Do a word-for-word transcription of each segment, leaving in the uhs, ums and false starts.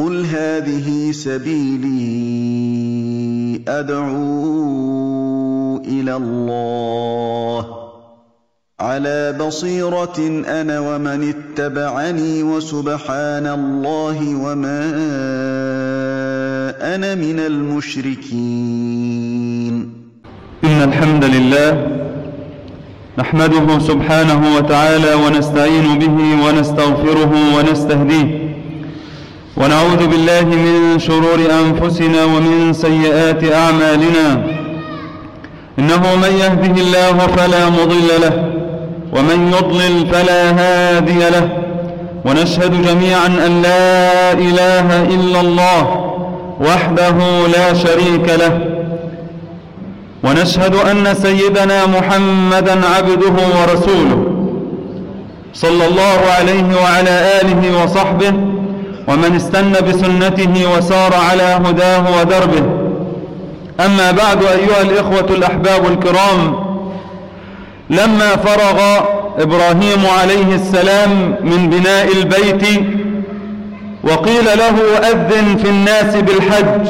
قل هذه سبيلي أدعو إلى الله على بصيرة أنا ومن اتبعني وسبحان الله وما أنا من المشركين. إن الحمد لله نحمده سبحانه وتعالى ونستعين به ونستغفره ونستهديه، ونعوذ بالله من شرور أنفسنا ومن سيئات أعمالنا. إنه من يهده الله فلا مضل له ومن يضلل فلا هادي له، ونشهد جميعا أن لا إله إلا الله وحده لا شريك له، ونشهد أن سيدنا محمدا عبده ورسوله صلى الله عليه وعلى آله وصحبه ومن استنى بسنته وسار على هداه ودربه. أما بعد، أيها الإخوة الأحباب الكرام، لما فرغ إبراهيم عليه السلام من بناء البيت وقيل له أذن في الناس بالحج،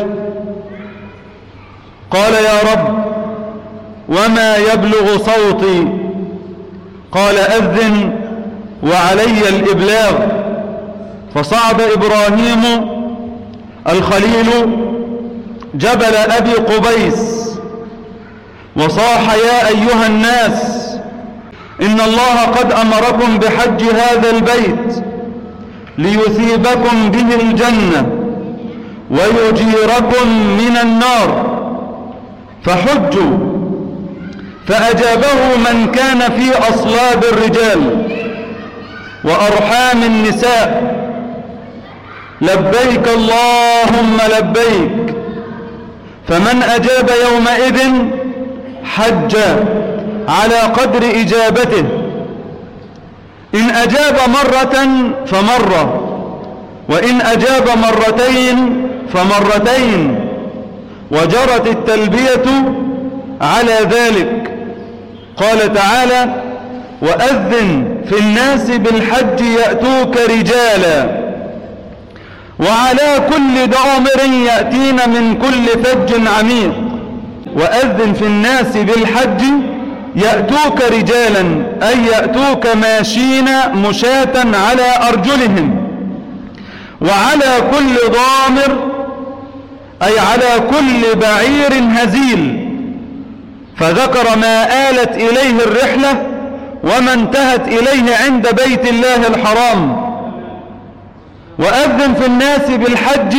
قال يا رب وما يبلغ صوتي؟ قال أذن وعلي الإبلاغ. فصعد إبراهيم الخليل جبل أبي قبيس وصاح يا أيها الناس إن الله قد أمركم بحج هذا البيت ليثيبكم به الجنة ويجيركم من النار، فحجوا. فأجابه من كان في أصلاب الرجال وأرحام النساء لبيك اللهم لبيك. فمن أجاب يومئذ حج على قدر إجابته، إن أجاب مرة فمرة، وإن أجاب مرتين فمرتين، وجرت التلبية على ذلك. قال تعالى وأذن في الناس بالحج يأتوك رجالا وعلى كل ضامر يأتين من كل فج عميق. وأذن في الناس بالحج يأتوك رجالا أي يأتوك ماشين مشاة على أرجلهم، وعلى كل ضامر أي على كل بعير هزيل، فذكر ما آلت إليه الرحلة وما انتهت إليه عند بيت الله الحرام. وأذن في الناس بالحج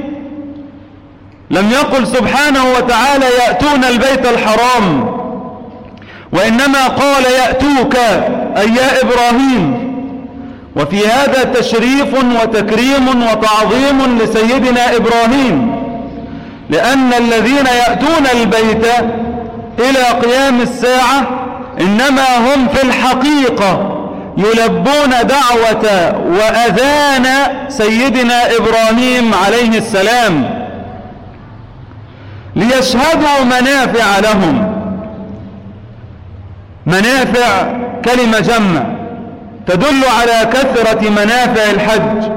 لم يقل سبحانه وتعالى يأتون البيت الحرام، وإنما قال يأتوك أي يا إبراهيم. وفي هذا تشريف وتكريم وتعظيم لسيدنا إبراهيم، لأن الذين يأتون البيت إلى قيام الساعة إنما هم في الحقيقة يلبون دعوة وأذان سيدنا إبراهيم عليه السلام ليشهدوا منافع لهم. منافع كلمة جمع تدل على كثرة منافع الحج،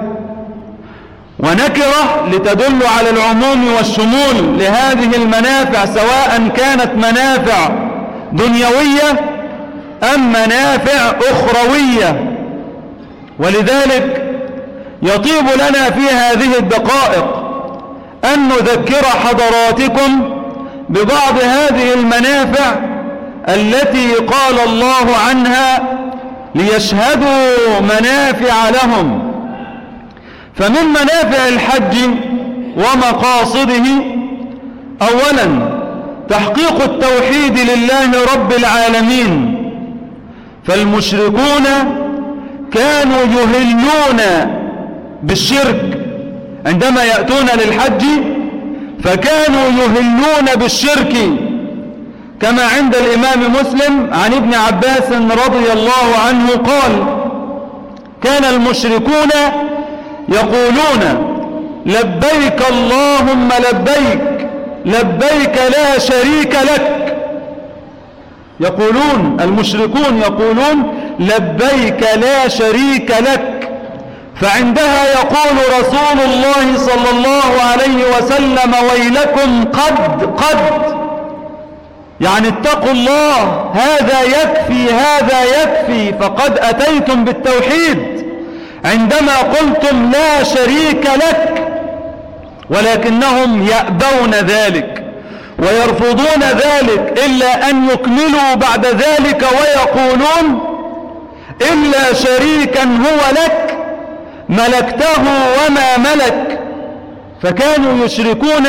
ونكرة لتدل على العموم والشمول لهذه المنافع، سواء كانت منافع دنيوية أم منافع أخروية. ولذلك يطيب لنا في هذه الدقائق أن نذكر حضراتكم ببعض هذه المنافع التي قال الله عنها ليشهدوا منافع لهم. فمن منافع الحج ومقاصده أولا تحقيق التوحيد لله رب العالمين. فالمشركون كانوا يهلون بالشرك عندما يأتون للحج، فكانوا يهلون بالشرك، كما عند الإمام مسلم عن ابن عباس رضي الله عنه قال كان المشركون يقولون لبيك اللهم لبيك لبيك لا شريك لك. يقولون المشركون يقولون لبيك لا شريك لك، فعندها يقول رسول الله صلى الله عليه وسلم: ويلكم قد قد، يعني اتقوا الله، هذا يكفي هذا يكفي، فقد أتيتم بالتوحيد عندما قلتم لا شريك لك، ولكنهم يأبون ذلك ويرفضون ذلك إلا أن يكملوا بعد ذلك ويقولون: إلا شريكا هو لك ملكته وما ملك. فكانوا يشركون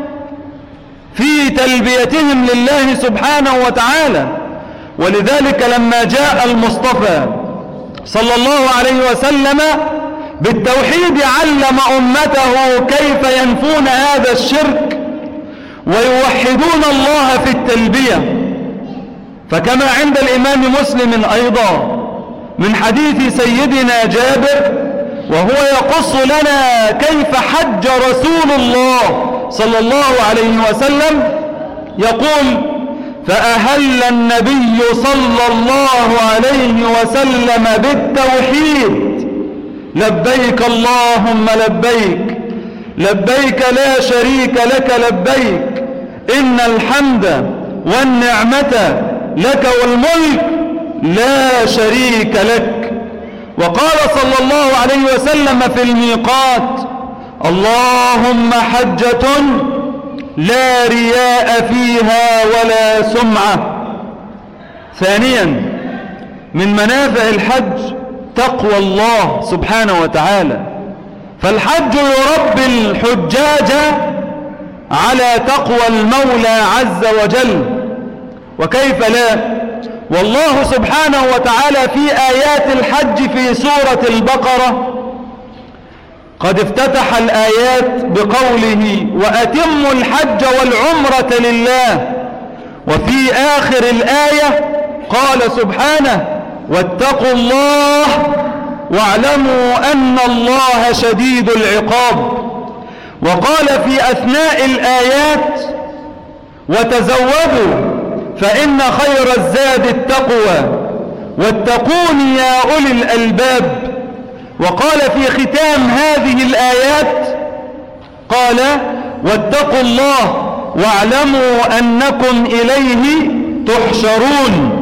في تلبيتهم لله سبحانه وتعالى. ولذلك لما جاء المصطفى صلى الله عليه وسلم بالتوحيد علم أمته كيف ينفون هذا الشرك ويوحدون الله في التلبية. فكما عند الإمام مسلم أيضا من حديث سيدنا جابر وهو يقص لنا كيف حج رسول الله صلى الله عليه وسلم، يقول: فأهل النبي صلى الله عليه وسلم بالتوحيد: لبيك اللهم لبيك، لبيك لا شريك لك لبيك، إن الحمد والنعمة لك والملك لا شريك لك. وقال صلى الله عليه وسلم في الميقات: اللهم حجة لا رياء فيها ولا سمعة. ثانيا من منافع الحج تقوى الله سبحانه وتعالى، فالحج يربي الحجاج على تقوى المولى عز وجل. وكيف لا، والله سبحانه وتعالى في آيات الحج في سورة البقرة قد افتتح الآيات بقوله: وأتموا الحج والعمرة لله. وفي آخر الآية قال سبحانه: واتقوا الله واعلموا أن الله شديد العقاب. وقال في أثناء الآيات: وتزودوا فإن خير الزاد التقوى واتقون يا أولي الألباب. وقال في ختام هذه الآيات قال: واتقوا الله واعلموا أنكم إليه تحشرون.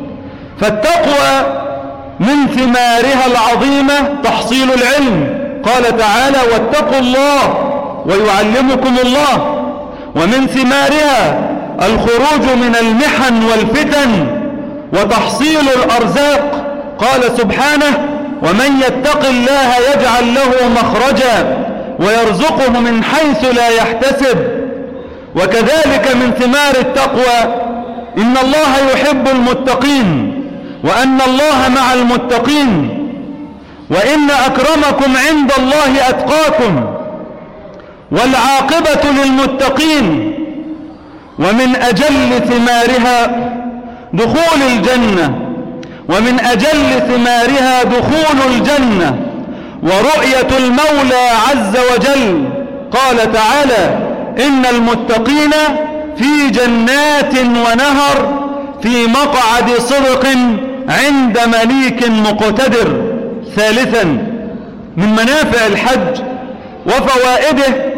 فالتقوى من ثمارها العظيمة تحصيل العلم، قال تعالى: واتقوا الله ويعلمكم الله. ومن ثمارها الخروج من المحن والفتن وتحصيل الأرزاق، قال سبحانه: ومن يتق الله يجعل له مخرجا ويرزقه من حيث لا يحتسب. وكذلك من ثمار التقوى إن الله يحب المتقين وأن الله مع المتقين، وإن أكرمكم عند الله أتقاكم، والعاقبة للمتقين. ومن أجل ثمارها دخول الجنة ومن أجل ثمارها دخول الجنة ورؤية المولى عز وجل. قال تعالى: إن المتقين في جنات ونهر في مقعد صدق عند مليك مقتدر. ثالثا من منافع الحج وفوائده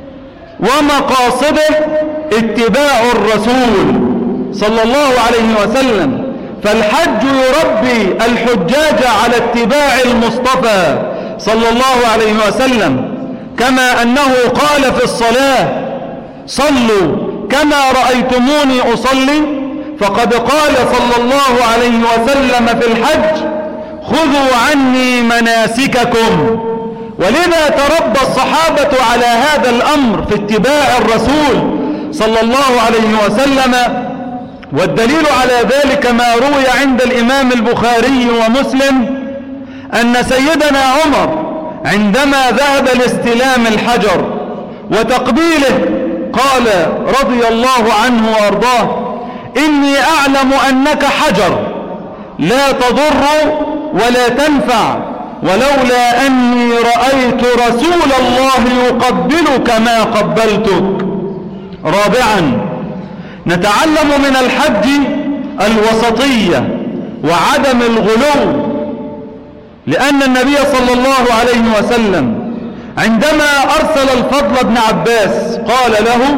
ومقاصده اتباع الرسول صلى الله عليه وسلم. فالحج يربي الحجاج على اتباع المصطفى صلى الله عليه وسلم، كما أنه قال في الصلاة: صلوا كما رأيتموني أصلي. فقد قال صلى الله عليه وسلم في الحج: خذوا عني مناسككم. ولذا تربى الصحابة على هذا الأمر في اتباع الرسول صلى الله عليه وسلم. والدليل على ذلك ما روي عند الإمام البخاري ومسلم أن سيدنا عمر عندما ذهب لاستلام الحجر وتقبيله قال رضي الله عنه وأرضاه: إني أعلم أنك حجر لا تضر ولا تنفع، ولولا أني رأيت رسول الله يقبلك ما قبلتك. رابعا نتعلم من الحج الوسطية وعدم الغلو لأن النبي صلى الله عليه وسلم عندما أرسل الفضل بن عباس قال له: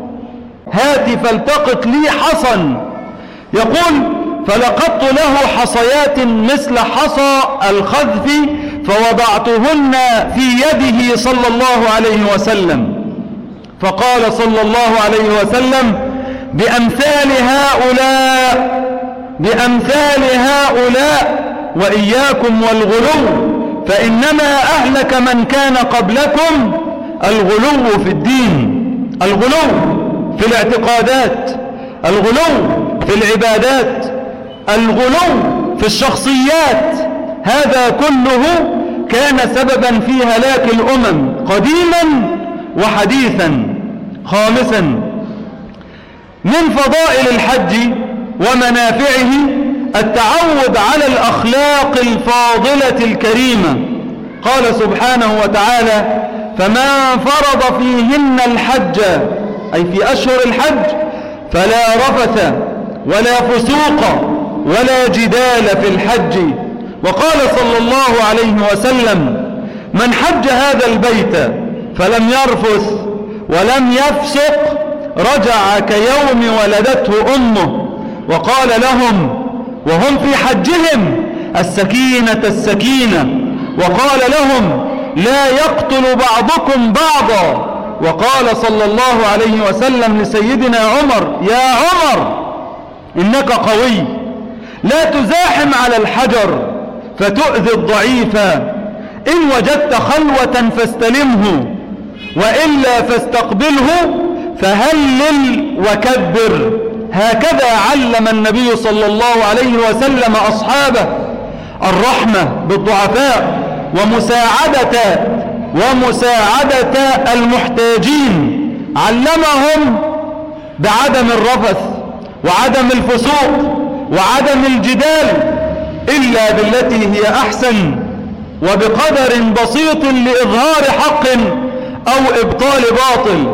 هات فالتقط لي حصى. يقول: فلقطت له حصيات مثل حصى الخذف فوضعتهن في يده صلى الله عليه وسلم، فقال صلى الله عليه وسلم: بأمثال هؤلاء بأمثال هؤلاء وإياكم والغلو، فإنما أهلك من كان قبلكم الغلو في الدين، الغلو في الاعتقادات، الغلو في العبادات، الغلو في الشخصيات. هذا كله كان سببا في هلاك الأمم قديما وحديثا. خامسا، من فضائل الحج ومنافعه التعود على الأخلاق الفاضلة الكريمة. قال سبحانه وتعالى: فمن فرض فيهن الحج، أي في أشهر الحج، فلا رفث ولا فسوق ولا جدال في الحج. وقال صلى الله عليه وسلم: من حج هذا البيت فلم يرفث ولم يفسق رجع كيوم ولدته أمه. وقال لهم وهم في حجهم: السكينة السكينة. وقال لهم: لا يقتل بعضكم بعضا. وقال صلى الله عليه وسلم لسيدنا عمر: يا عمر إنك قوي، لا تزاحم على الحجر فتؤذي الضعيف، إن وجدت خلوة فاستلمه وإلا فاستقبله فهلل وكبر. هكذا علم النبي صلى الله عليه وسلم أصحابه الرحمة بالضعفاء ومساعدة ومساعدة المحتاجين. علمهم بعدم الرفث وعدم الفسوق وعدم الجدال إلا بالتي هي أحسن وبقدر بسيط لإظهار حق أو إبطال باطل.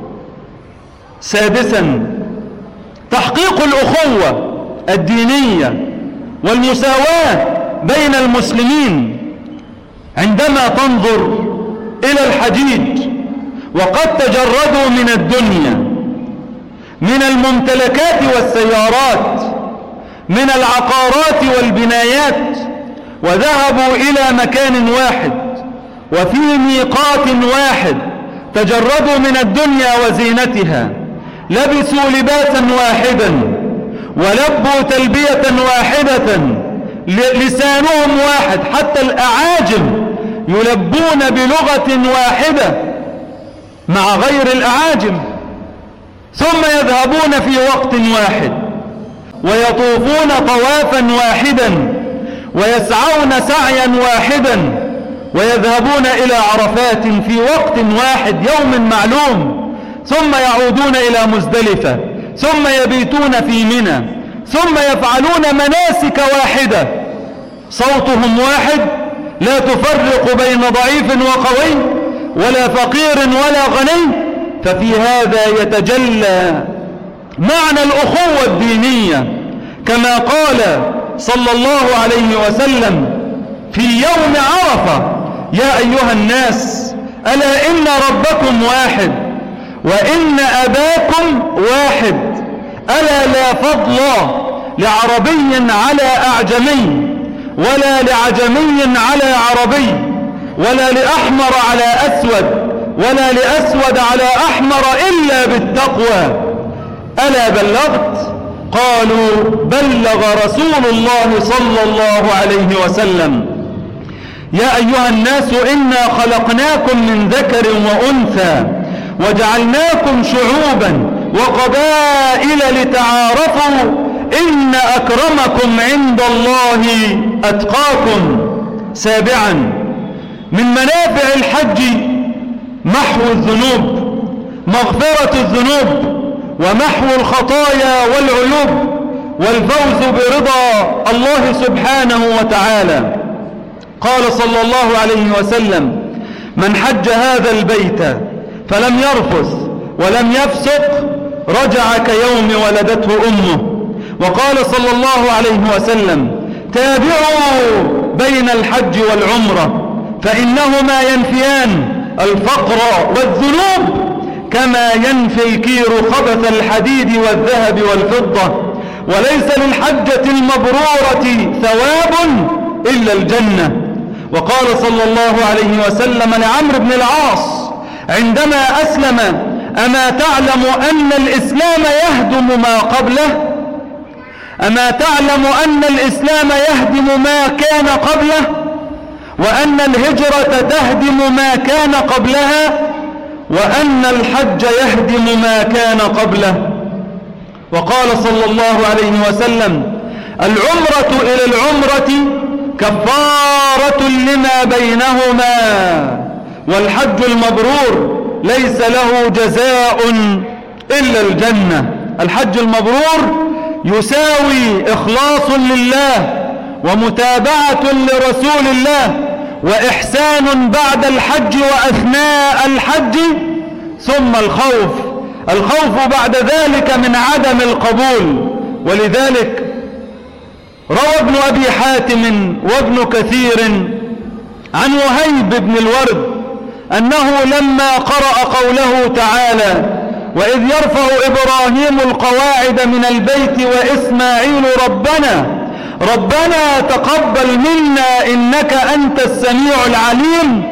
سادسا، تحقيق الأخوة الدينية والمساواة بين المسلمين. عندما تنظر إلى الحجيج وقد تجردوا من الدنيا، من الممتلكات والسيارات، من العقارات والبنايات، وذهبوا إلى مكان واحد وفي ميقات واحد، تجردوا من الدنيا وزينتها، لبسوا لباسا واحدا ولبوا تلبية واحدة، لسانهم واحد، حتى الأعاجم يلبون بلغة واحدة مع غير الأعاجم، ثم يذهبون في وقت واحد ويطوفون طوافا واحدا ويسعون سعيا واحدا ويذهبون إلى عرفات في وقت واحد يوم معلوم، ثم يعودون إلى مزدلفة، ثم يبيتون في منى، ثم يفعلون مناسك واحدة، صوتهم واحد، لا تفرق بين ضعيف وقوي ولا فقير ولا غني. ففي هذا يتجلى معنى الأخوة الدينية، كما قال صلى الله عليه وسلم في يوم عرفة: يا أيها الناس ألا إن ربكم واحد وإن أباكم واحد، ألا لا فضل لعربي على أعجمي ولا لعجمي على عربي ولا لأحمر على أسود ولا لأسود على أحمر إلا بالتقوى. ألا بلغت؟ قالوا: بلغ رسول الله صلى الله عليه وسلم. يا أيها الناس إنا خلقناكم من ذكر وأنثى وجعلناكم شعوبا وقبائل لتعارفوا إن أكرمكم عند الله أتقاكم. سابعا، من منافع الحج محو الذنوب، مغفرة الذنوب ومحو الخطايا والعيوب والفوز برضا الله سبحانه وتعالى. قال صلى الله عليه وسلم: من حج هذا البيت فلم يرفث ولم يفسق رجع كيوم ولدته أمه. وقال صلى الله عليه وسلم: تابعوا بين الحج والعمرة، فإنهما ينفيان الفقر والذنوب كما ينفي الكير خبث الحديد والذهب والفضة. وليس للحجة المبرورة ثواب إلا الجنة. وقال صلى الله عليه وسلم لعمرو بن العاص عندما أسلم: أما تعلم أن الإسلام يهدم ما قبله؟ أما تعلم أن الإسلام يهدم ما كان قبله، وأن الهجرة تهدم ما كان قبلها، وأن الحج يهدم ما كان قبله؟ وقال صلى الله عليه وسلم: العمرة إلى العمرة كفارة لما بينهما، والحج المبرور ليس له جزاء إلا الجنة. الحج المبرور يساوي إخلاص لله ومتابعة لرسول الله وإحسان بعد الحج وأثناء الحج، ثم الخوف الخوف بعد ذلك من عدم القبول. ولذلك روى ابن أبي حاتم وابن كثير عن وهيب بن الورد أنه لما قرأ قوله تعالى: وإذ يرفع إبراهيم القواعد من البيت وإسماعيل ربنا ربنا تقبل منا إنك أنت السميع العليم،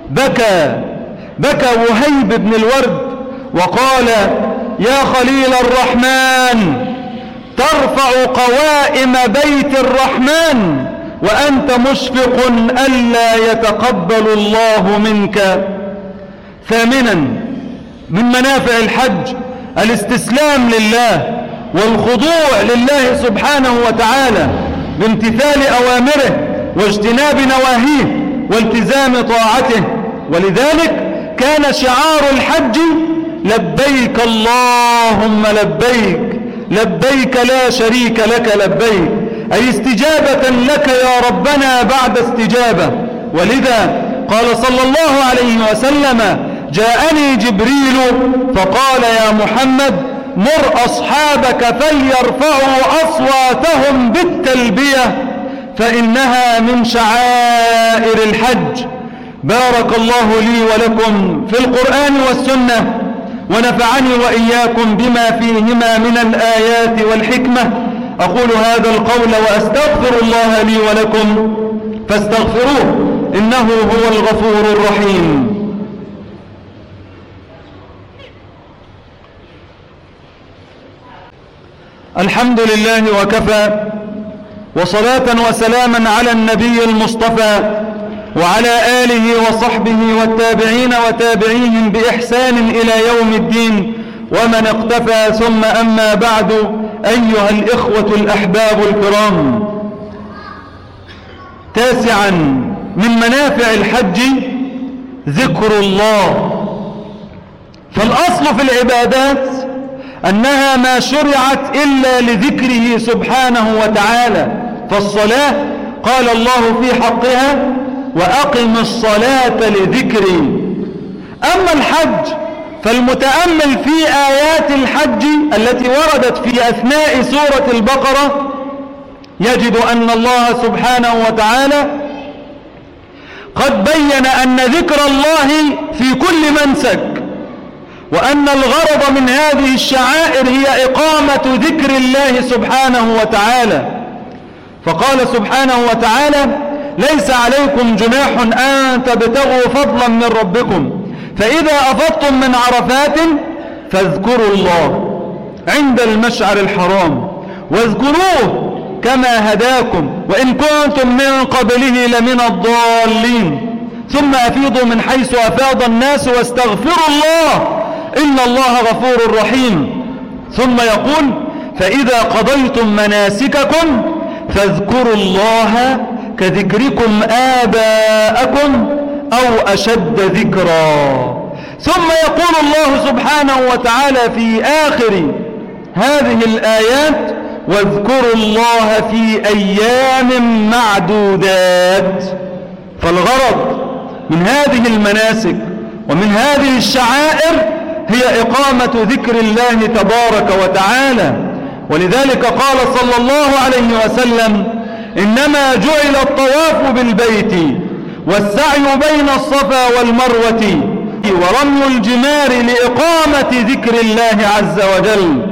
بكى بكى وهيب بن الورد وقال: يا خليل الرحمن، ترفع قوائم بيت الرحمن وأنت مشفق ألا يتقبل الله منك. ثامنا من منافع الحج الاستسلام لله والخضوع لله سبحانه وتعالى بامتثال أوامره واجتناب نواهيه والتزام طاعته. ولذلك كان شعار الحج: لبيك اللهم لبيك لبيك لا شريك لك لبيك، أي استجابة لك يا ربنا بعد استجابة. ولذا قال صلى الله عليه وسلم: جاءني جبريل فقال: يا محمد مر أصحابك فليرفعوا أصواتهم بالتلبية فإنها من شعائر الحج. بارك الله لي ولكم في القرآن والسنة، ونفعني وإياكم بما فيهما من الآيات والحكمة. أقول هذا القول وأستغفر الله لي ولكم فاستغفروه إنه هو الغفور الرحيم. الحمد لله وكفى، وصلاة وسلاما على النبي المصطفى وعلى آله وصحبه والتابعين وتابعيهم بإحسان إلى يوم الدين ومن اقتفى، ثم أما بعد. أيها الإخوة الأحباب الكرام، تاسعا من منافع الحج ذكر الله. فالأصل في العبادات أنها ما شرعت إلا لذكره سبحانه وتعالى. فالصلاة قال الله في حقها: وأقم الصلاة لذكري. أما الحج فالمتأمل في آيات الحج التي وردت في أثناء سورة البقرة يجد أن الله سبحانه وتعالى قد بين أن ذكر الله في كل منسك، وأن الغرض من هذه الشعائر هي إقامة ذكر الله سبحانه وتعالى. فقال سبحانه وتعالى: ليس عليكم جناح أن تبتغوا فضلا من ربكم فإذا أفضتم من عرفات فاذكروا الله عند المشعر الحرام واذكروه كما هداكم وإن كنتم من قبله لمن الضالين ثم أفيضوا من حيث أفاض الناس واستغفروا الله إن الله غفور رحيم. ثم يقول: فإذا قضيتم مناسككم فاذكروا الله كذكركم آباءكم أو أشد ذكرا. ثم يقول الله سبحانه وتعالى في آخر هذه الآيات: واذكروا الله في أيام معدودات. فالغرض من هذه المناسك ومن هذه الشعائر هي إقامة ذكر الله تبارك وتعالى. ولذلك قال صلى الله عليه وسلم: إنما جعل الطواف بالبيت والسعي بين الصفا والمروة ورمي الجمار لإقامة ذكر الله عز وجل.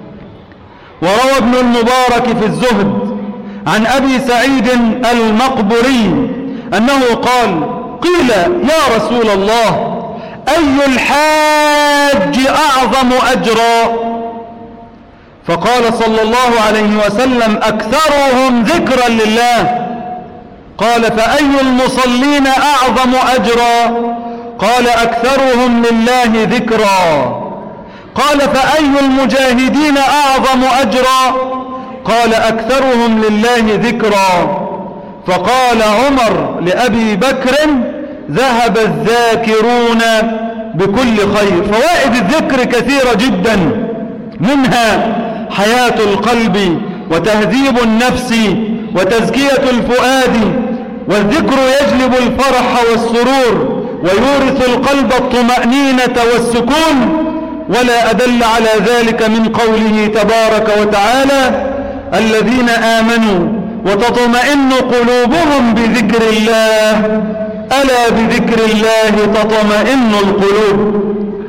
وروى ابن المبارك في الزهد عن أبي سعيد المقبري أنه قال: قيل يا رسول الله أي الحاج أعظم أجرا؟ فقال صلى الله عليه وسلم: أكثرهم ذكرا لله. قال: فأي المصلين أعظم أجرا؟ قال: أكثرهم لله ذكرا. قال: فأي المجاهدين أعظم أجرا؟ قال: أكثرهم لله ذكرا. فقال عمر لأبي بكر: ذهب الذاكرون بكل خير. فوائد الذكر كثيرة جدا، منها حياة القلب وتهذيب النفس وتزكية الفؤاد، والذكر يجلب الفرح والسرور ويورث القلب الطمأنينة والسكون. ولا أدل على ذلك من قوله تبارك وتعالى: الذين آمنوا وتطمئن قلوبهم بذكر الله، ألا بذكر الله تطمئن القلوب.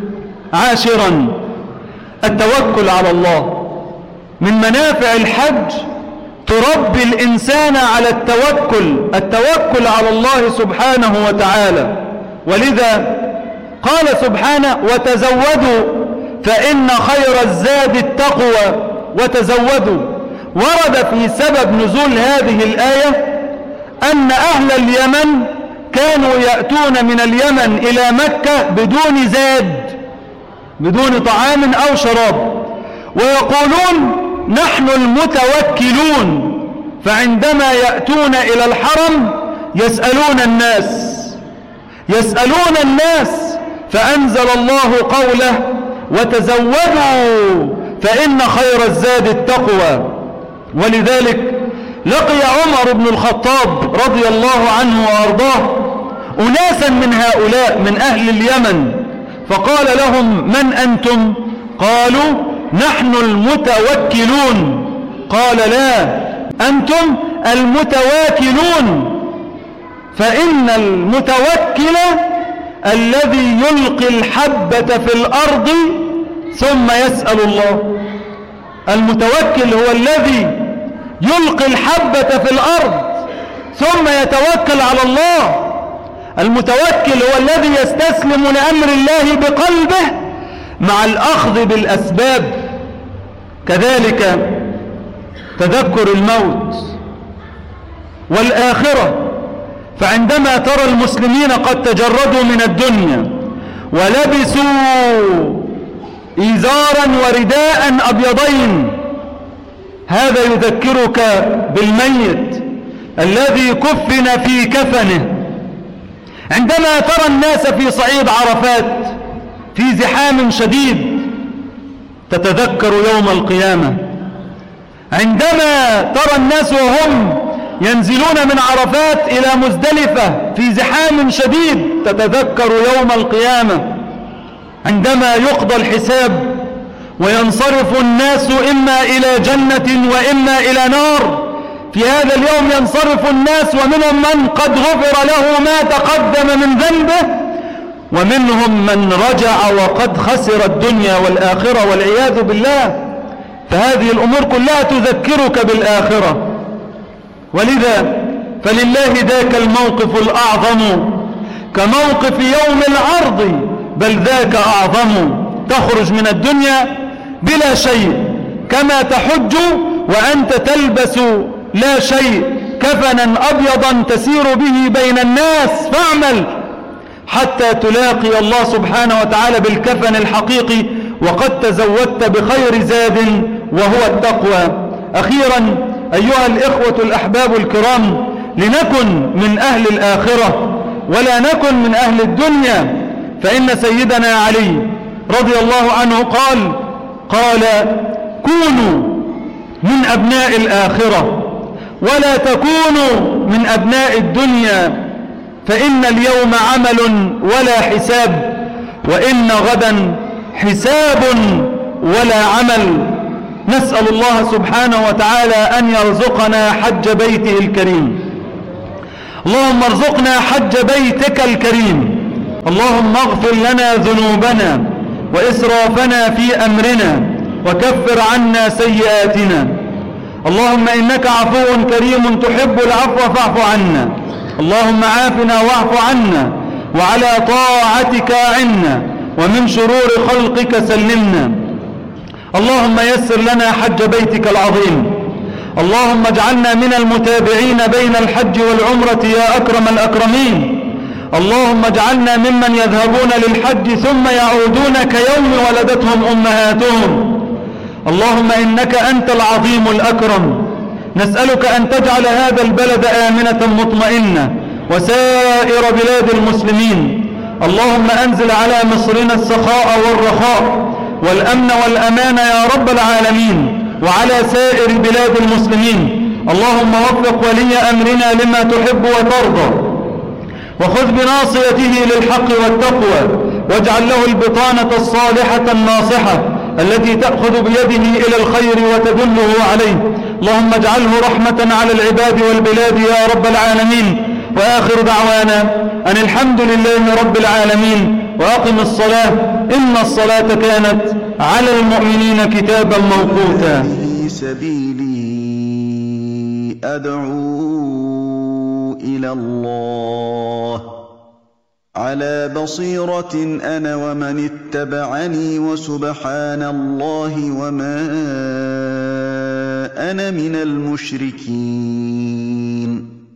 عاشرا، التوكل على الله. من منافع الحج تربي الإنسان على التوكل التوكل على الله سبحانه وتعالى. ولذا قال سبحانه: وتزودوا فإن خير الزاد التقوى وتزودوا. ورد في سبب نزول هذه الآية أن أهل اليمن كانوا يأتون من اليمن إلى مكة بدون زاد، بدون طعام أو شراب، ويقولون: نحن المتوكلون. فعندما يأتون إلى الحرم يسألون الناس يسألون الناس فأنزل الله قوله: وتزودوا فإن خير الزاد التقوى. ولذلك لقي عمر بن الخطاب رضي الله عنه وأرضاه أناسا من هؤلاء من أهل اليمن، فقال لهم: من أنتم؟ قالوا: نحن المتوكلون. قال: لا، أنتم المتواكلون. فإن المتوكل الذي يلقي الحبة في الأرض ثم يسأل الله. المتوكل هو الذي يلقي الحبة في الأرض ثم يتوكل على الله. المتوكل هو الذي يستسلم لأمر الله بقلبه مع الأخذ بالأسباب. كذلك تذكر الموت والآخرة. فعندما ترى المسلمين قد تجردوا من الدنيا ولبسوا إزارا ورداء أبيضين، هذا يذكرك بالميت الذي كفن في كفنه. عندما ترى الناس في صعيد عرفات في زحام شديد تتذكر يوم القيامة. عندما ترى الناس وهم ينزلون من عرفات إلى مزدلفة في زحام شديد تتذكر يوم القيامة. عندما يقضى الحساب وينصرف الناس إما إلى جنة وإما إلى نار، في هذا اليوم ينصرف الناس ومنهم من قد غفر له ما تقدم من ذنبه، ومنهم من رجع وقد خسر الدنيا والآخرة والعياذ بالله. فهذه الأمور كلها تذكرك بالآخرة. ولذا فلله ذاك الموقف الأعظم كموقف يوم العرض، بل ذاك أعظم. تخرج من الدنيا بلا شيء كما تحج وأنت تلبس لا شيء، كفنا أبيضا تسير به بين الناس، فاعمل حتى تلاقي الله سبحانه وتعالى بالكفن الحقيقي وقد تزودت بخير زاد وهو التقوى. أخيرا أيها الإخوة الأحباب الكرام، لنكن من أهل الآخرة ولا نكن من أهل الدنيا. فإن سيدنا علي رضي الله عنه قال قال كونوا من أبناء الآخرة ولا تكونوا من أبناء الدنيا، فإن اليوم عمل ولا حساب، وإن غدا حساب ولا عمل. نسأل الله سبحانه وتعالى أن يرزقنا حج بيته الكريم. اللهم ارزقنا حج بيتك الكريم. اللهم اغفر لنا ذنوبنا وإسرافنا في أمرنا وكفر عنا سيئاتنا. اللهم إنك عفو كريم تحب العفو فاعف عنا. اللهم عافنا واعف عنا وعلى طاعتك أعنا ومن شرور خلقك سلمنا. اللهم يسر لنا حج بيتك العظيم. اللهم اجعلنا من المتابعين بين الحج والعمرة يا أكرم الأكرمين. اللهم اجعلنا ممن يذهبون للحج ثم يعودون كيوم ولدتهم أمهاتهم. اللهم إنك أنت العظيم الأكرم. نسألك أن تجعل هذا البلد آمنة مطمئنة وسائر بلاد المسلمين. اللهم أنزل على مصرنا السخاء والرخاء والأمن والأمان يا رب العالمين وعلى سائر بلاد المسلمين. اللهم وفق ولي أمرنا لما تحب وترضى وخذ بناصيته للحق والتقوى واجعل له البطانة الصالحة الناصحة التي تأخذ بيده إلى الخير وتدله عليه. اللهم اجعله رحمة على العباد والبلاد يا رب العالمين. وآخر دعوانا أن الحمد لله رب العالمين. وأقم الصلاة إن الصلاة كانت على المؤمنين كتابا موقوتا. في سبيلي أدعو إلى الله على بصيرة أنا ومن اتبعني وسبحان الله وما أنا من المشركين.